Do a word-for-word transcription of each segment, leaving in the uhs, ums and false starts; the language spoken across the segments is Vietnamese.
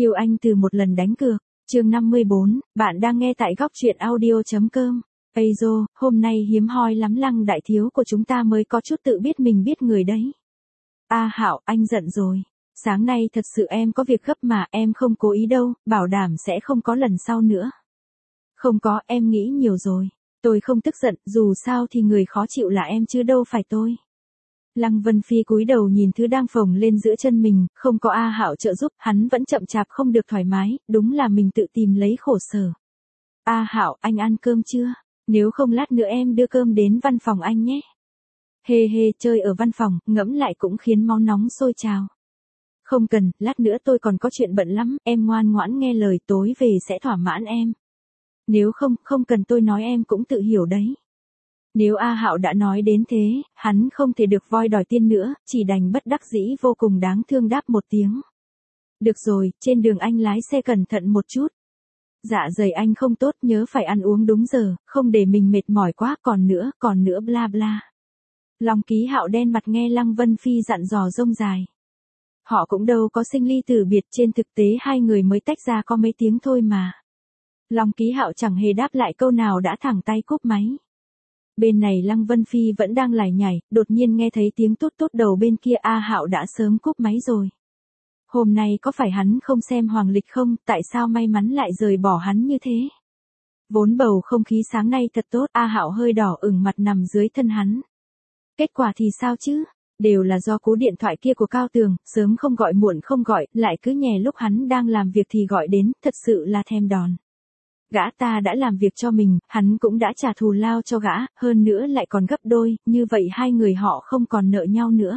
Yêu anh từ một lần đánh cược. Chương năm mươi bốn, bạn đang nghe tại góc truyện audio.com. Azo, hôm nay hiếm hoi lắm Lăng đại thiếu của chúng ta mới có chút tự biết mình biết người đấy. A Hạo, anh giận rồi. Sáng nay thật sự em có việc gấp mà, em không cố ý đâu, bảo đảm sẽ không có lần sau nữa. Không có, em nghĩ nhiều rồi. Tôi không tức giận, dù sao thì người khó chịu là em chứ đâu phải tôi. Lăng Vân Phi cúi đầu nhìn thứ đang phồng lên giữa chân mình, không có A Hạo trợ giúp, hắn vẫn chậm chạp không được thoải mái, đúng là mình tự tìm lấy khổ sở. A Hạo, anh ăn cơm chưa? Nếu không lát nữa em đưa cơm đến văn phòng anh nhé. Hê hê, chơi ở văn phòng, ngẫm lại cũng khiến máu nóng sôi trào. Không cần, lát nữa tôi còn có chuyện bận lắm, em ngoan ngoãn nghe lời, tối về sẽ thỏa mãn em. Nếu không, không cần tôi nói em cũng tự hiểu đấy. Nếu A Hạo đã nói đến thế, hắn không thể được voi đòi tiên nữa, chỉ đành bất đắc dĩ vô cùng đáng thương đáp một tiếng. Được rồi, trên đường anh lái xe cẩn thận một chút. Dạ dày anh không tốt, nhớ phải ăn uống đúng giờ, không để mình mệt mỏi quá, còn nữa, còn nữa bla bla. Long Ký Hạo đen mặt nghe Lăng Vân Phi dặn dò rông dài. Họ cũng đâu có sinh ly tử biệt, trên thực tế hai người mới tách ra có mấy tiếng thôi mà. Long Ký Hạo chẳng hề đáp lại câu nào đã thẳng tay cúp máy. Bên này Lăng Vân Phi vẫn đang lải nhải, đột nhiên nghe thấy tiếng tút tút đầu bên kia. A Hạo đã sớm cúp máy rồi. Hôm nay có phải hắn không xem hoàng lịch không, tại sao may mắn lại rời bỏ hắn như thế? Vốn bầu không khí sáng nay thật tốt, A Hạo hơi đỏ ửng mặt nằm dưới thân hắn. Kết quả thì sao chứ? Đều là do cú điện thoại kia của Cao Tường, sớm không gọi muộn không gọi, lại cứ nhè lúc hắn đang làm việc thì gọi đến, thật sự là thèm đòn. Gã ta đã làm việc cho mình, hắn cũng đã trả thù lao cho gã, hơn nữa lại còn gấp đôi, như vậy hai người họ không còn nợ nhau nữa.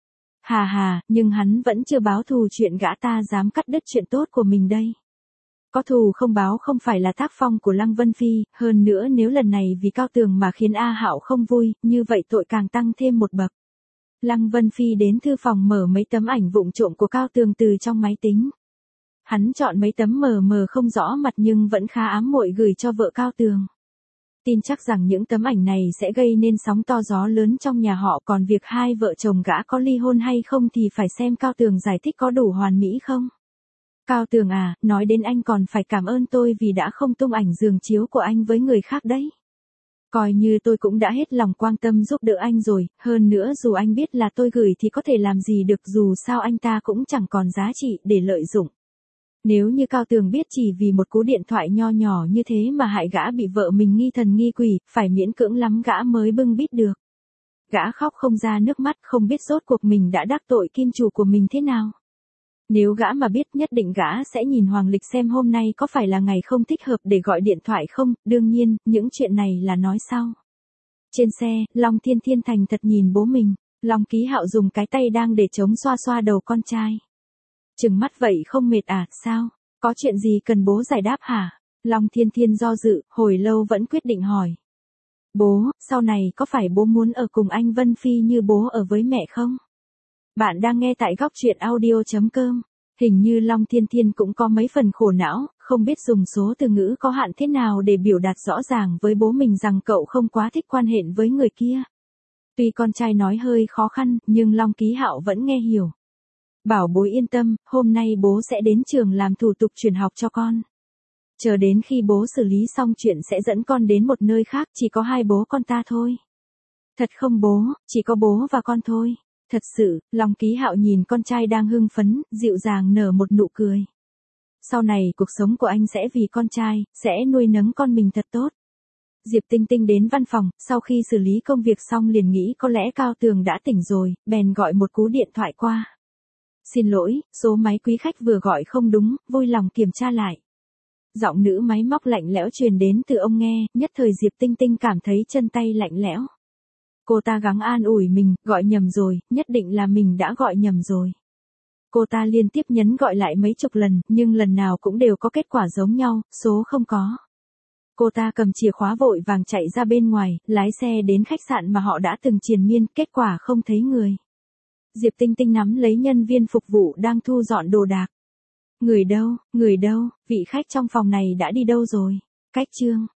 Hà hà, nhưng hắn vẫn chưa báo thù chuyện gã ta dám cắt đứt chuyện tốt của mình đây. Có thù không báo không phải là tác phong của Lăng Vân Phi, hơn nữa nếu lần này vì Cao Tường mà khiến A Hạo không vui, như vậy tội càng tăng thêm một bậc. Lăng Vân Phi đến thư phòng mở mấy tấm ảnh vụng trộm của Cao Tường từ trong máy tính. Hắn chọn mấy tấm mờ mờ không rõ mặt nhưng vẫn khá ám muội gửi cho vợ Cao Tường. Tin chắc rằng những tấm ảnh này sẽ gây nên sóng to gió lớn trong nhà họ, còn việc hai vợ chồng gã có ly hôn hay không thì phải xem Cao Tường giải thích có đủ hoàn mỹ không. Cao Tường à, nói đến anh còn phải cảm ơn tôi vì đã không tung ảnh giường chiếu của anh với người khác đấy. Coi như tôi cũng đã hết lòng quan tâm giúp đỡ anh rồi, hơn nữa dù anh biết là tôi gửi thì có thể làm gì được, dù sao anh ta cũng chẳng còn giá trị để lợi dụng. Nếu như Cao Tường biết chỉ vì một cú điện thoại nho nhỏ như thế mà hại gã bị vợ mình nghi thần nghi quỷ, phải miễn cưỡng lắm gã mới bưng bít được. Gã khóc không ra nước mắt, không biết rốt cuộc mình đã đắc tội kim chủ của mình thế nào. Nếu gã mà biết nhất định gã sẽ nhìn hoàng lịch xem hôm nay có phải là ngày không thích hợp để gọi điện thoại không, đương nhiên, những chuyện này là nói sau. Trên xe, Long Thiên Thiên thành thật nhìn bố mình, Long Ký Hạo dùng cái tay đang để chống xoa xoa đầu con trai. Trừng mắt vậy không mệt à, sao? Có chuyện gì cần bố giải đáp hả? Long Thiên Thiên do dự, hồi lâu vẫn quyết định hỏi. Bố, sau này có phải bố muốn ở cùng anh Vân Phi như bố ở với mẹ không? Bạn đang nghe tại góc truyện audio.com. Hình như Long Thiên Thiên cũng có mấy phần khổ não, không biết dùng số từ ngữ có hạn thế nào để biểu đạt rõ ràng với bố mình rằng cậu không quá thích quan hệ với người kia. Tuy con trai nói hơi khó khăn, nhưng Long Ký Hạo vẫn nghe hiểu. Bảo bố yên tâm, hôm nay bố sẽ đến trường làm thủ tục chuyển học cho con. Chờ đến khi bố xử lý xong chuyện sẽ dẫn con đến một nơi khác, chỉ có hai bố con ta thôi. Thật không bố, chỉ có bố và con thôi. Thật sự, Long Ký Hạo nhìn con trai đang hưng phấn, dịu dàng nở một nụ cười. Sau này cuộc sống của anh sẽ vì con trai, sẽ nuôi nấng con mình thật tốt. Diệp Tinh Tinh đến văn phòng, sau khi xử lý công việc xong liền nghĩ có lẽ Cao Tường đã tỉnh rồi, bèn gọi một cú điện thoại qua. Xin lỗi, số máy quý khách vừa gọi không đúng, vui lòng kiểm tra lại. Giọng nữ máy móc lạnh lẽo truyền đến từ ông nghe, nhất thời Diệp Tinh Tinh cảm thấy chân tay lạnh lẽo. Cô ta gắng an ủi mình, gọi nhầm rồi, nhất định là mình đã gọi nhầm rồi. Cô ta liên tiếp nhấn gọi lại mấy chục lần, nhưng lần nào cũng đều có kết quả giống nhau, số không có. Cô ta cầm chìa khóa vội vàng chạy ra bên ngoài, lái xe đến khách sạn mà họ đã từng triền miên, kết quả không thấy người. Diệp Tinh Tinh nắm lấy nhân viên phục vụ đang thu dọn đồ đạc. Người đâu, người đâu, vị khách trong phòng này đã đi đâu rồi? Cách chương.